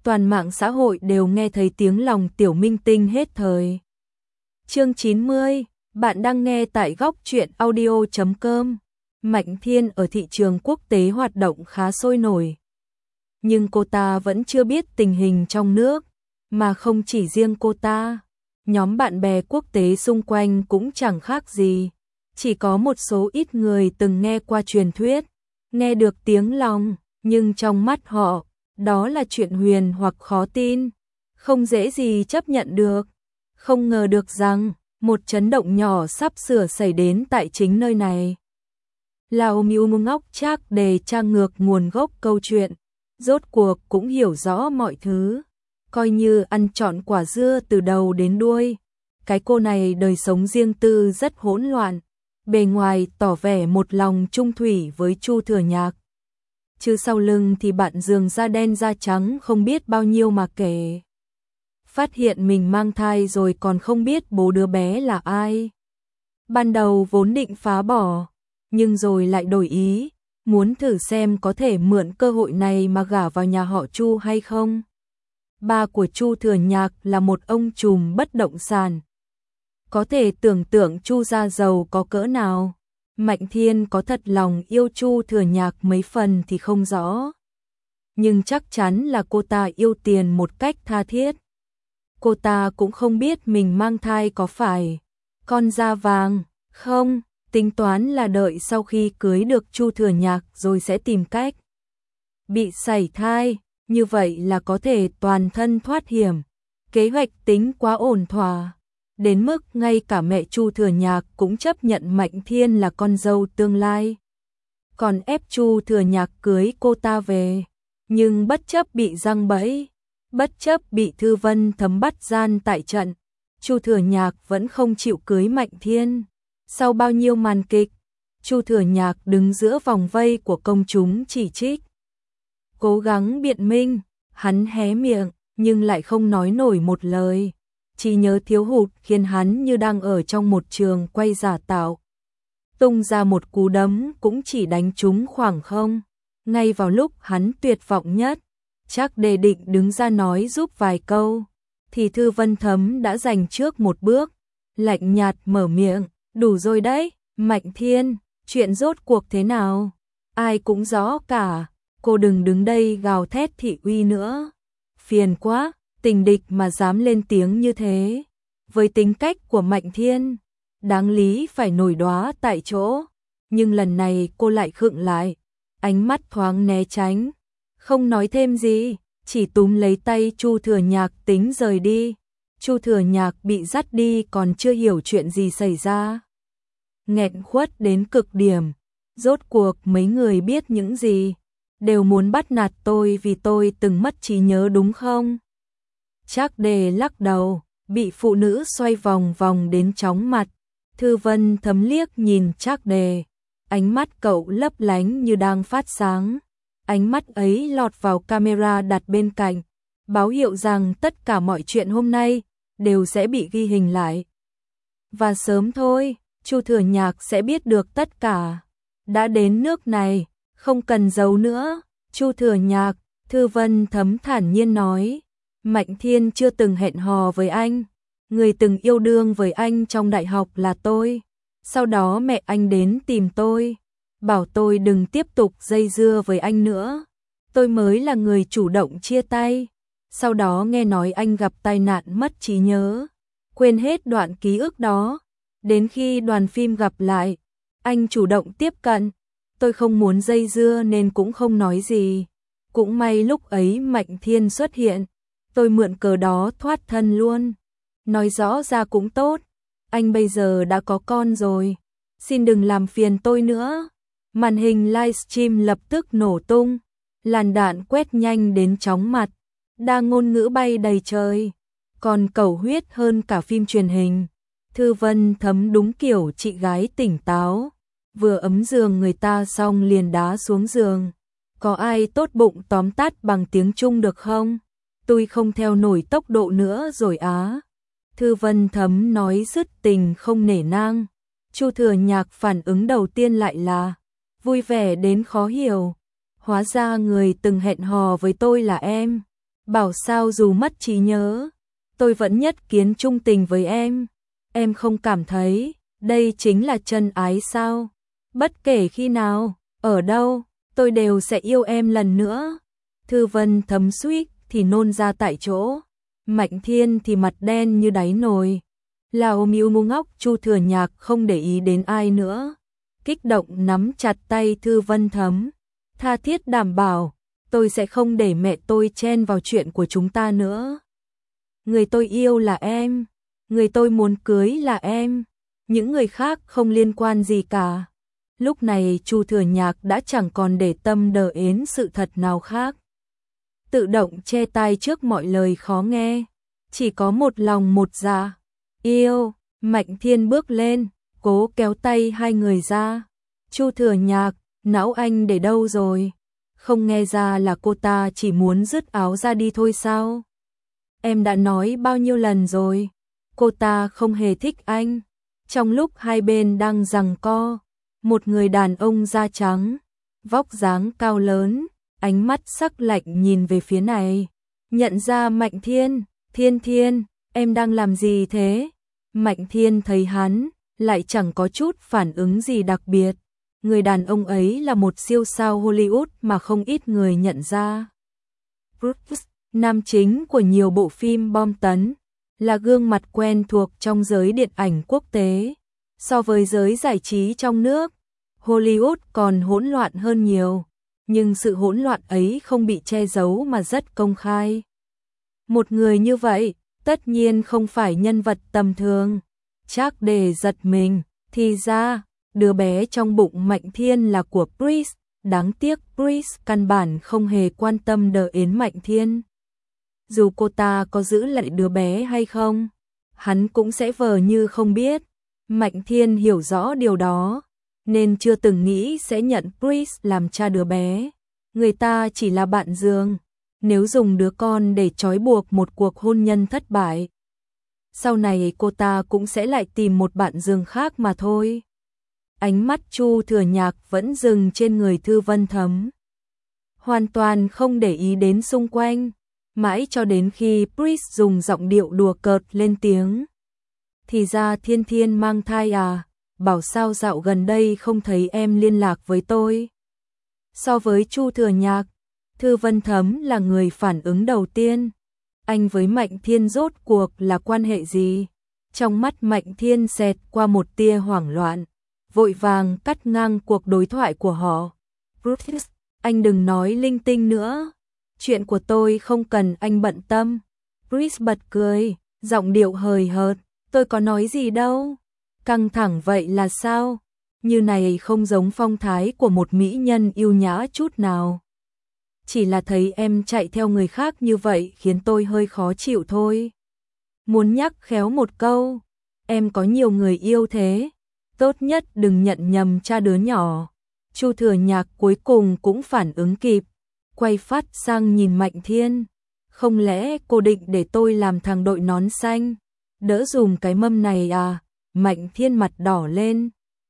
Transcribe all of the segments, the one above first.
toàn mạng xã hội đều nghe thấy tiếng lòng tiểu minh tinh hết thời. Chương 90, bạn đang nghe tại góc truyện audio.com. Mạnh Thiên ở thị trường quốc tế hoạt động khá sôi nổi. Nhưng cô ta vẫn chưa biết tình hình trong nước, mà không chỉ riêng cô ta. Nhóm bạn bè quốc tế xung quanh cũng chẳng khác gì. Chỉ có một số ít người từng nghe qua truyền thuyết, nghe được tiếng lòng, nhưng trong mắt họ, đó là chuyện huyền hoặc khó tin, không dễ gì chấp nhận được. Không ngờ được rằng, một chấn động nhỏ sắp sửa xảy đến tại chính nơi này. Lão Miu ngóc Trác Đề tra ngược nguồn gốc câu chuyện, rốt cuộc cũng hiểu rõ mọi thứ, coi như ăn trọn quả dưa từ đầu đến đuôi. Cái cô này đời sống riêng tư rất hỗn loạn, bề ngoài tỏ vẻ một lòng trung thủy với Chu Thừa Nhạc, chứ sau lưng thì bạn giường da đen da trắng không biết bao nhiêu mà kể. Phát hiện mình mang thai rồi còn không biết bố đứa bé là ai. Ban đầu vốn định phá bỏ, nhưng rồi lại đổi ý, muốn thử xem có thể mượn cơ hội này mà gả vào nhà họ Chu hay không. Ba của Chu Thừa Nhạc là một ông trùm bất động sản. Có thể tưởng tượng Chu gia giàu có cỡ nào. Mạnh Thiên có thật lòng yêu Chu Thừa Nhạc mấy phần thì không rõ. Nhưng chắc chắn là cô ta yêu tiền một cách tha thiết. Cô ta cũng không biết mình mang thai có phải con da vàng không, tính toán là đợi sau khi cưới được Chu Thừa Nhạc rồi sẽ tìm cách bị sảy thai, như vậy là có thể toàn thân thoát hiểm. Kế hoạch tính quá ổn thỏa, đến mức ngay cả mẹ Chu Thừa Nhạc cũng chấp nhận Mạnh Thiên là con dâu tương lai. Còn ép Chu Thừa Nhạc cưới cô ta về, nhưng bất chấp bị giăng bẫy, bất chấp bị Thư Vân Thấm bắt gian tại trận, Chu Thừa Nhạc vẫn không chịu cưới Mạnh Thiên. Sau bao nhiêu màn kịch, Chu Thừa Nhạc đứng giữa vòng vây của công chúng chỉ trích. Cố gắng biện minh, hắn hé miệng, nhưng lại không nói nổi một lời. Trí nhớ thiếu hụt khiến hắn như đang ở trong một trường quay giả tạo. Tung ra một cú đấm cũng chỉ đánh trúng khoảng không. Ngay vào lúc hắn tuyệt vọng nhất, Trác Đề định đứng ra nói giúp vài câu, thì Thư Vân Thấm đã giành trước một bước, lạnh nhạt mở miệng, đủ rồi đấy, Mạnh Thiên, chuyện rốt cuộc thế nào? Ai cũng rõ cả, cô đừng đứng đây gào thét thị uy nữa. Phiền quá, tình địch mà dám lên tiếng như thế. Với tính cách của Mạnh Thiên, đáng lý phải nổi đoá tại chỗ, nhưng lần này cô lại khựng lại, ánh mắt thoáng né tránh, không nói thêm gì, chỉ túm lấy tay Chu Thừa Nhạc tính rời đi. Chu Thừa Nhạc bị dắt đi còn chưa hiểu chuyện gì xảy ra. Nghẹn khuất đến cực điểm, rốt cuộc mấy người biết những gì, đều muốn bắt nạt tôi vì tôi từng mất trí nhớ đúng không? Trác Đề lắc đầu, bị phụ nữ xoay vòng vòng đến chóng mặt. Thư Vân Thấm liếc nhìn Trác Đề, ánh mắt cậu lấp lánh như đang phát sáng. Ánh mắt ấy lọt vào camera đặt bên cạnh, báo hiệu rằng tất cả mọi chuyện hôm nay đều sẽ bị ghi hình lại. Và sớm thôi, Chu Thừa Nhạc sẽ biết được tất cả. Đã đến nước này, không cần giấu nữa. Chu Thừa Nhạc, Thư Vân Thấm thản nhiên nói, Mạnh Thiên chưa từng hẹn hò với anh. Người từng yêu đương với anh trong đại học là tôi. Sau đó mẹ anh đến tìm tôi, bảo tôi đừng tiếp tục dây dưa với anh nữa. Tôi mới là người chủ động chia tay. Sau đó nghe nói anh gặp tai nạn mất trí nhớ, quên hết đoạn ký ức đó. Đến khi đoàn phim gặp lại, anh chủ động tiếp cận. Tôi không muốn dây dưa nên cũng không nói gì. Cũng may lúc ấy Mạnh Thiên xuất hiện, tôi mượn cớ đó thoát thân luôn. Nói rõ ra cũng tốt, anh bây giờ đã có con rồi, xin đừng làm phiền tôi nữa. Màn hình livestream lập tức nổ tung, làn đạn quét nhanh đến chóng mặt, đa ngôn ngữ bay đầy trời, còn cầu huyết hơn cả phim truyền hình. Thư Vân Thấm đúng kiểu chị gái tỉnh táo, vừa ấm giường người ta xong liền đá xuống giường. Có ai tốt bụng tóm tắt bằng tiếng Trung được không? Tôi không theo nổi tốc độ nữa rồi á. Thư Vân Thấm nói dứt tình không nể nang. Chu Thừa Nhạc phản ứng đầu tiên lại là vui vẻ đến khó hiểu. Hóa ra người từng hẹn hò với tôi là em. bảo sao dù mất trí nhớ, tôi vẫn nhất kiến trung tình với em không cảm thấy đây chính là chân ái sao? Bất kể khi nào, ở đâu, tôi đều sẽ yêu em lần nữa. Thư Vân Thấm suýt thì nôn ra tại chỗ, Mạnh Thiên thì mặt đen như đáy nồi. Lão Miu ngu ngốc. Chu Thừa Nhạc không để ý đến ai nữa, kích động nắm chặt tay Thư Vân Thấm, tha thiết đảm bảo, tôi sẽ không để mẹ tôi chen vào chuyện của chúng ta nữa. Người tôi yêu là em, người tôi muốn cưới là em, những người khác không liên quan gì cả. Lúc này Chu Thừa Nhạc đã chẳng còn để tâm đến sự thật nào khác. Tự động che tai trước mọi lời khó nghe, chỉ có một lòng một dạ. Yêu. Mạnh Thiên bước lên, cố kéo tay hai người ra. Chu Thừa Nhạc, não anh để đâu rồi? Không nghe ra là cô ta chỉ muốn dứt áo ra đi thôi sao? Em đã nói bao nhiêu lần rồi, cô ta không hề thích anh. Trong lúc hai bên đang giằng co, một người đàn ông da trắng, vóc dáng cao lớn, ánh mắt sắc lạnh nhìn về phía này. Nhận ra Mạnh Thiên, Thiên, em đang làm gì thế? Mạnh Thiên thấy hắn, lại chẳng có chút phản ứng gì đặc biệt. Người đàn ông ấy là một siêu sao Hollywood mà không ít người nhận ra. Bruce, nam chính của nhiều bộ phim bom tấn, là gương mặt quen thuộc trong giới điện ảnh quốc tế. So với giới giải trí trong nước, Hollywood còn hỗn loạn hơn nhiều, nhưng sự hỗn loạn ấy không bị che giấu mà rất công khai. Một người như vậy, tất nhiên không phải nhân vật tầm thường. Chắc để giật mình, thì ra, đứa bé trong bụng Mạnh Thiên là của Bruce, đáng tiếc Bruce căn bản không hề quan tâm đến Mạnh Thiên. Dù cô ta có giữ lại đứa bé hay không, hắn cũng sẽ vờ như không biết. Mạnh Thiên hiểu rõ điều đó, nên chưa từng nghĩ sẽ nhận Bruce làm cha đứa bé. Người ta chỉ là bạn giường, nếu dùng đứa con để trói buộc một cuộc hôn nhân thất bại, sau này cô ta cũng sẽ lại tìm một bạn giường khác mà thôi. Ánh mắt Chu Thừa Nhạc vẫn dừng trên người Thư Vân Thấm, hoàn toàn không để ý đến xung quanh, mãi cho đến khi Bruce dùng giọng điệu đùa cợt lên tiếng. Thì ra Thiên mang thai à, bảo sao dạo gần đây không thấy em liên lạc với tôi. So với Chu Thừa Nhạc, Thư Vân Thấm là người phản ứng đầu tiên. Anh với Mạnh Thiên rốt cuộc là quan hệ gì? Trong mắt Mạnh Thiên xẹt qua một tia hoảng loạn, vội vàng cắt ngang cuộc đối thoại của họ. Bruce, anh đừng nói linh tinh nữa. Chuyện của tôi không cần anh bận tâm. Bruce bật cười, giọng điệu hời hợt. Tôi có nói gì đâu. Căng thẳng vậy là sao? Như này không giống phong thái của một mỹ nhân yêu nhã chút nào. Chỉ là thấy em chạy theo người khác như vậy khiến tôi hơi khó chịu thôi. Muốn nhắc khéo một câu, em có nhiều người yêu thế, tốt nhất đừng nhận nhầm cha đứa nhỏ. Chu Thừa Nhạc cuối cùng cũng phản ứng kịp, quay phát sang nhìn Mạnh Thiên. Không lẽ cô định để tôi làm thằng đội nón xanh, đỡ dùm cái mâm này à? Mạnh Thiên mặt đỏ lên,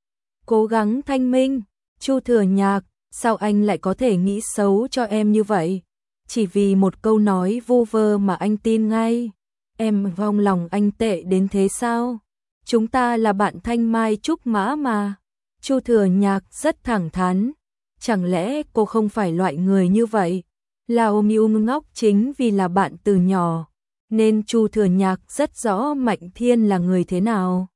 cố gắng thanh minh. Chu Thừa Nhạc, sao anh lại có thể nghĩ xấu cho em như vậy? Chỉ vì một câu nói vu vơ mà anh tin ngay. Em vong lòng anh tệ đến thế sao? Chúng ta là bạn thanh mai trúc mã mà. Chu Thừa Nhạc rất thẳng thắn. Chẳng lẽ cô không phải loại người như vậy? Lão Miu ngốc chính vì là bạn từ nhỏ, nên Chu Thừa Nhạc rất rõ Mạnh Thiên là người thế nào.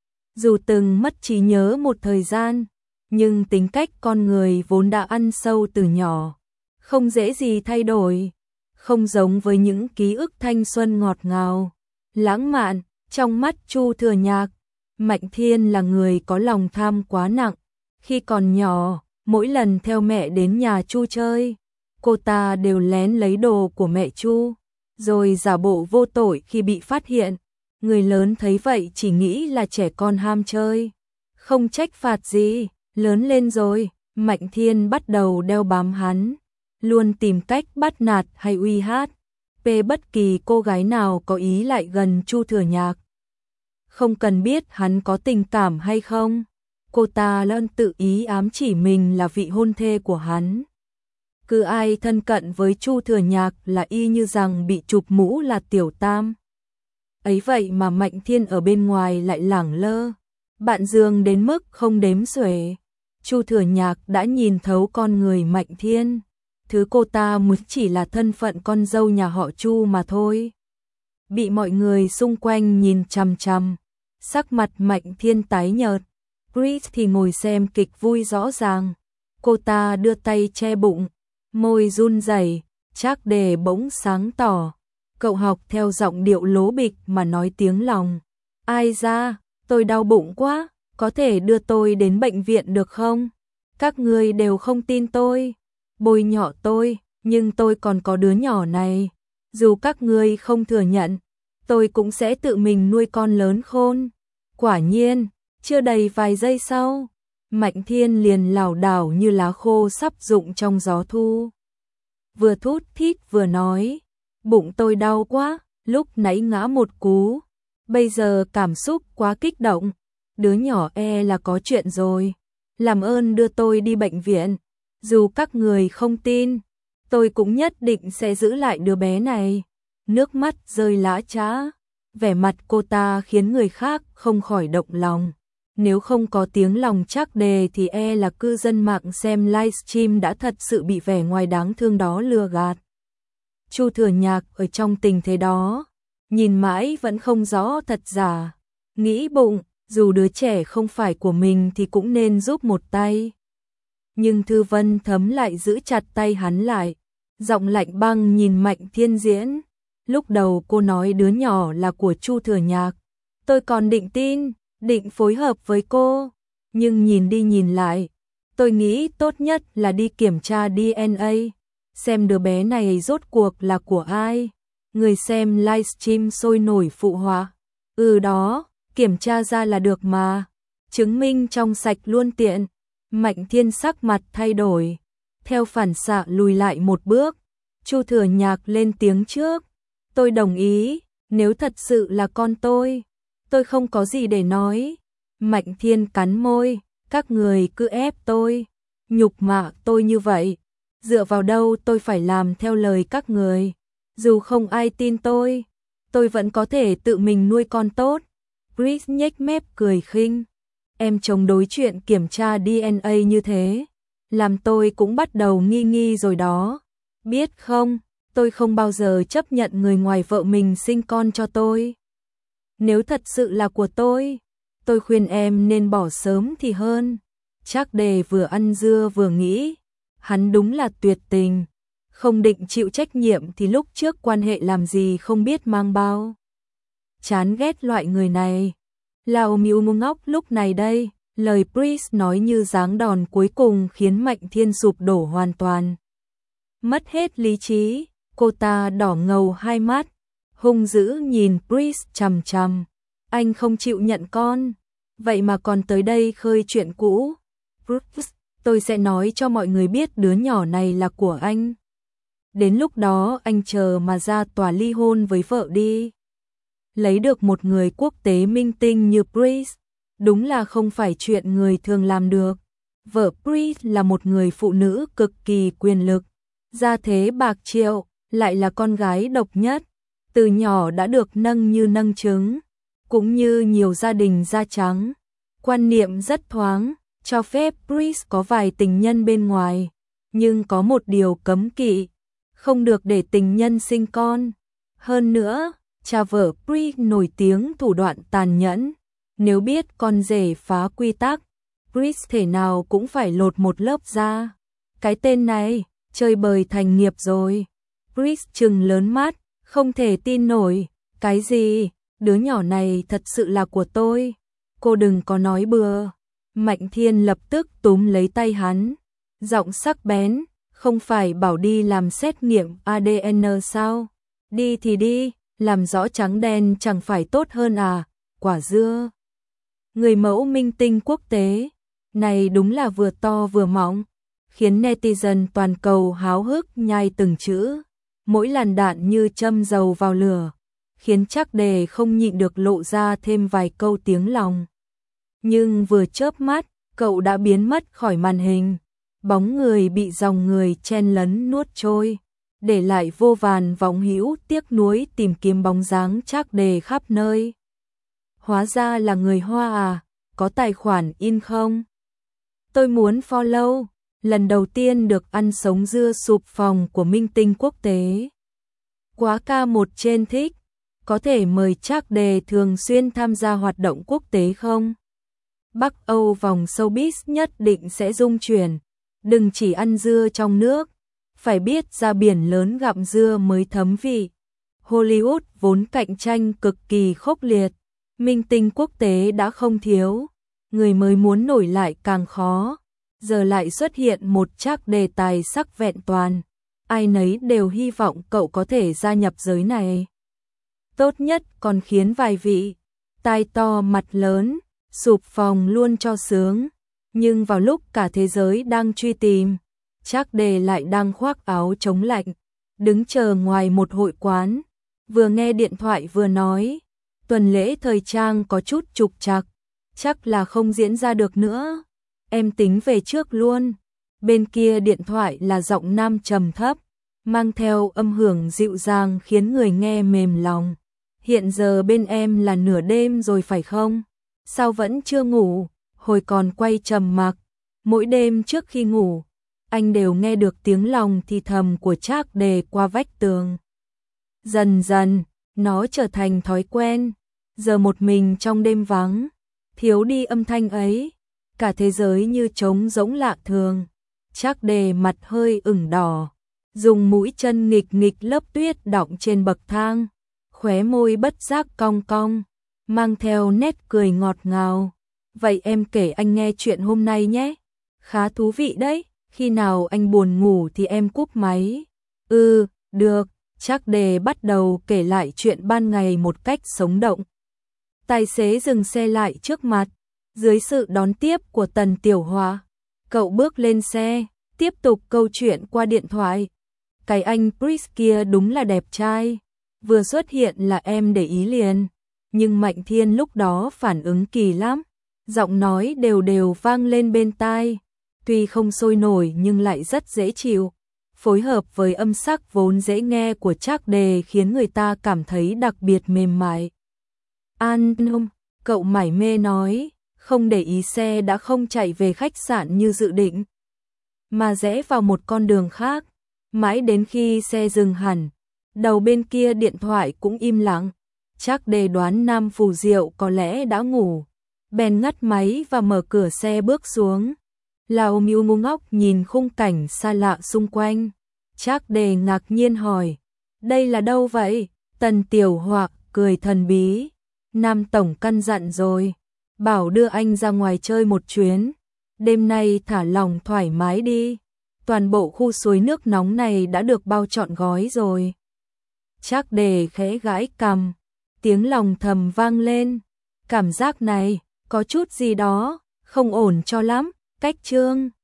Dù từng mất trí nhớ một thời gian, nhưng tính cách con người vốn đã ăn sâu từ nhỏ, không dễ gì thay đổi, không giống với những ký ức thanh xuân ngọt ngào, lãng mạn. Trong mắt Chu Thừa Nhạc, Mạnh Thiên là người có lòng tham quá nặng. Khi còn nhỏ, mỗi lần theo mẹ đến nhà Chu chơi, cô ta đều lén lấy đồ của mẹ Chu, rồi giả bộ vô tội khi bị phát hiện. Người lớn thấy vậy chỉ nghĩ là trẻ con ham chơi, không trách phạt gì. Lớn lên rồi, Mạnh Thiên bắt đầu đeo bám hắn, luôn tìm cách bắt nạt hay uy hiếp bất kỳ cô gái nào có ý lại gần Chu Thừa Nhạc. Không cần biết hắn có tình cảm hay không, cô ta luôn tự ý ám chỉ mình là vị hôn thê của hắn. Cứ ai thân cận với Chu Thừa Nhạc là y như rằng bị chụp mũ là tiểu tam. Ấy vậy mà Mạnh Thiên ở bên ngoài lại lẳng lơ, bạn giường đến mức không đếm xuể. Chu Thừa Nhạc đã nhìn thấu con người Mạnh Thiên, thứ cô ta muốn chỉ là thân phận con dâu nhà họ Chu mà thôi. Bị mọi người xung quanh nhìn chằm chằm, sắc mặt Mạnh Thiên tái nhợt. Chris thì ngồi xem kịch vui rõ ràng. Cô ta đưa tay che bụng, môi run rẩy, Trác Đề bỗng sáng tỏ. Cậu học theo giọng điệu lố bịch mà nói tiếng lòng. Ai ra, tôi đau bụng quá, có thể đưa tôi đến bệnh viện được không? Các người đều không tin tôi, bôi nhọ tôi, nhưng tôi còn có đứa nhỏ này. Dù các người không thừa nhận, tôi cũng sẽ tự mình nuôi con lớn khôn. Quả nhiên, chưa đầy vài giây sau, Mạnh Thiên liền lảo đảo như lá khô sắp rụng trong gió thu. Vừa thút thít vừa nói, bụng tôi đau quá, lúc nãy ngã một cú, bây giờ cảm xúc quá kích động, đứa nhỏ là có chuyện rồi, làm ơn đưa tôi đi bệnh viện, dù các người không tin, tôi cũng nhất định sẽ giữ lại đứa bé này. Nước mắt rơi lã chã, vẻ mặt cô ta khiến người khác không khỏi động lòng. Nếu không có tiếng lòng Trác Đề thì là cư dân mạng xem livestream đã thật sự bị vẻ ngoài đáng thương đó lừa gạt. Chu Thừa Nhạc ở trong tình thế đó, nhìn mãi vẫn không rõ thật giả, nghĩ bụng, dù đứa trẻ không phải của mình thì cũng nên giúp một tay. Nhưng Thư Vân Thấm lại giữ chặt tay hắn lại, giọng lạnh băng nhìn Mạnh Thiên diễn. Lúc đầu cô nói đứa nhỏ là của Chu Thừa Nhạc, tôi còn định tin, định phối hợp với cô, nhưng nhìn đi nhìn lại, tôi nghĩ tốt nhất là đi kiểm tra DNA, xem đứa bé này rốt cuộc là của ai. Người xem livestream sôi nổi phụ họa, đó, kiểm tra ra là được mà, chứng minh trong sạch luôn tiện. Mạnh Thiên sắc mặt thay đổi, theo phản xạ lùi lại một bước. Chu Thừa Nhạc lên tiếng trước, tôi đồng ý, nếu thật sự là con tôi không có gì để nói. Mạnh Thiên cắn môi, các người cứ ép tôi, nhục mạ tôi như vậy, dựa vào đâu tôi phải làm theo lời các người, dù không ai tin tôi vẫn có thể tự mình nuôi con tốt. Chris nhếch mép cười khinh, em chống đối chuyện kiểm tra DNA như thế, làm tôi cũng bắt đầu nghi nghi rồi đó, biết không, tôi không bao giờ chấp nhận người ngoài vợ mình sinh con cho tôi. Nếu thật sự là của tôi khuyên em nên bỏ sớm thì hơn. Trác Đề vừa ăn dưa vừa nghĩ, hắn đúng là tuyệt tình, không định chịu trách nhiệm thì lúc trước quan hệ làm gì không biết mang bao. Chán ghét loại người này. Lão Miu ngu ngốc lúc này đây, lời Chris nói như giáng đòn cuối cùng khiến Mạnh Thiên sụp đổ hoàn toàn. Mất hết lý trí, cô ta đỏ ngầu hai mắt, hung dữ nhìn Chris chằm chằm. Anh không chịu nhận con, vậy mà còn tới đây khơi chuyện cũ. Tôi sẽ nói cho mọi người biết đứa nhỏ này là của anh. Đến lúc đó anh chờ mà ra tòa ly hôn với vợ đi. Lấy được một người quốc tế minh tinh như Chris, đúng là không phải chuyện người thường làm được. Vợ Chris là một người phụ nữ cực kỳ quyền lực, gia thế bạc triệu, lại là con gái độc nhất, từ nhỏ đã được nâng như nâng trứng, cũng như nhiều gia đình da trắng. Quan niệm rất thoáng, cho phép Chris có vài tình nhân bên ngoài, nhưng có một điều cấm kỵ, không được để tình nhân sinh con. Hơn nữa, cha vợ Chris nổi tiếng thủ đoạn tàn nhẫn, nếu biết con rể phá quy tắc, Chris thể nào cũng phải lột một lớp da. Cái tên này, chơi bời thành nghiệp rồi. Chris trừng lớn mắt, không thể tin nổi, cái gì, đứa nhỏ này thật sự là của tôi, cô đừng có nói bừa. Mạnh Thiên lập tức túm lấy tay hắn, giọng sắc bén, không phải bảo đi làm xét nghiệm ADN sao? Đi thì đi, làm rõ trắng đen chẳng phải tốt hơn à, quả dưa. Người mẫu minh tinh quốc tế, này đúng là vừa to vừa mỏng, khiến netizen toàn cầu háo hức nhai từng chữ, mỗi làn đạn như châm dầu vào lửa, khiến Trác Đề không nhịn được lộ ra thêm vài câu tiếng lòng. Nhưng vừa chớp mắt, cậu đã biến mất khỏi màn hình. bóng người bị dòng người chen lấn nuốt trôi, để lại vô vàn vọng hữu tiếc nuối tìm kiếm bóng dáng Trác Đề khắp nơi. Hóa ra là người Hoa à, có tài khoản in không? Tôi muốn follow, lần đầu tiên được ăn sống dưa sụp phòng của minh tinh quốc tế. Quá ca một trên thích, có thể mời Trác Đề thường xuyên tham gia hoạt động quốc tế không? Bắc Âu vòng showbiz nhất định sẽ rung chuyển, đừng chỉ ăn dưa trong nước, phải biết ra biển lớn gặm dưa mới thấm vị. Hollywood vốn cạnh tranh cực kỳ khốc liệt, minh tinh quốc tế đã không thiếu, người mới muốn nổi lại càng khó, giờ lại xuất hiện một Trác Đề tài sắc vẹn toàn, ai nấy đều hy vọng cậu có thể gia nhập giới này. Tốt nhất còn khiến vài vị tai to mặt lớn sụp phòng luôn cho sướng, nhưng vào lúc cả thế giới đang truy tìm, Trác Đề lại đang khoác áo chống lạnh, đứng chờ ngoài một hội quán, vừa nghe điện thoại vừa nói, tuần lễ thời trang có chút trục trặc, chắc là không diễn ra được nữa, em tính về trước luôn. Bên kia điện thoại là giọng nam trầm thấp, mang theo âm hưởng dịu dàng khiến người nghe mềm lòng. Hiện giờ bên em là nửa đêm rồi phải không? Sao vẫn chưa ngủ? Hồi còn quay trầm mặc, mỗi đêm trước khi ngủ, anh đều nghe được tiếng lòng thì thầm của Trác Đề qua vách tường. Dần dần, nó trở thành thói quen, giờ một mình trong đêm vắng, thiếu đi âm thanh ấy, cả thế giới như trống rỗng lạ thường. Trác Đề mặt hơi ửng đỏ, dùng mũi chân nghịch nghịch lớp tuyết đọng trên bậc thang, khóe môi bất giác cong cong, mang theo nét cười ngọt ngào. Vậy em kể anh nghe chuyện hôm nay nhé, khá thú vị đấy, khi nào anh buồn ngủ thì em cúp máy. Được, Trác Đề bắt đầu kể lại chuyện ban ngày một cách sống động. Tài xế dừng xe lại trước mặt, dưới sự đón tiếp của Tần Tiểu Hòa, cậu bước lên xe, tiếp tục câu chuyện qua điện thoại. Cái anh Chris kia đúng là đẹp trai, vừa xuất hiện là em để ý liền, nhưng Mạnh Thiên lúc đó phản ứng kỳ lắm, giọng nói đều đều vang lên bên tai, tuy không sôi nổi nhưng lại rất dễ chịu, phối hợp với âm sắc vốn dễ nghe của Trác Đề khiến người ta cảm thấy đặc biệt mềm mại. An Nông, cậu mải mê nói, không để ý xe đã không chạy về khách sạn như dự định, mà rẽ vào một con đường khác, mãi đến khi xe dừng hẳn, đầu bên kia điện thoại cũng im lặng. Trác Đề đoán Nam Phù Diệu có lẽ đã ngủ, bèn ngắt máy và mở cửa xe bước xuống. Lão Miu ngu ngốc nhìn khung cảnh xa lạ xung quanh. Trác Đề ngạc nhiên hỏi, đây là đâu vậy? Tần Tiểu Hòa cười thần bí, Nam Tổng căn dặn rồi, bảo đưa anh ra ngoài chơi một chuyến, đêm nay thả lòng thoải mái đi, toàn bộ khu suối nước nóng này đã được bao trọn gói rồi. Trác Đề khẽ gãi cằm, tiếng lòng thầm vang lên, cảm giác này có chút gì đó không ổn cho lắm. Cách chương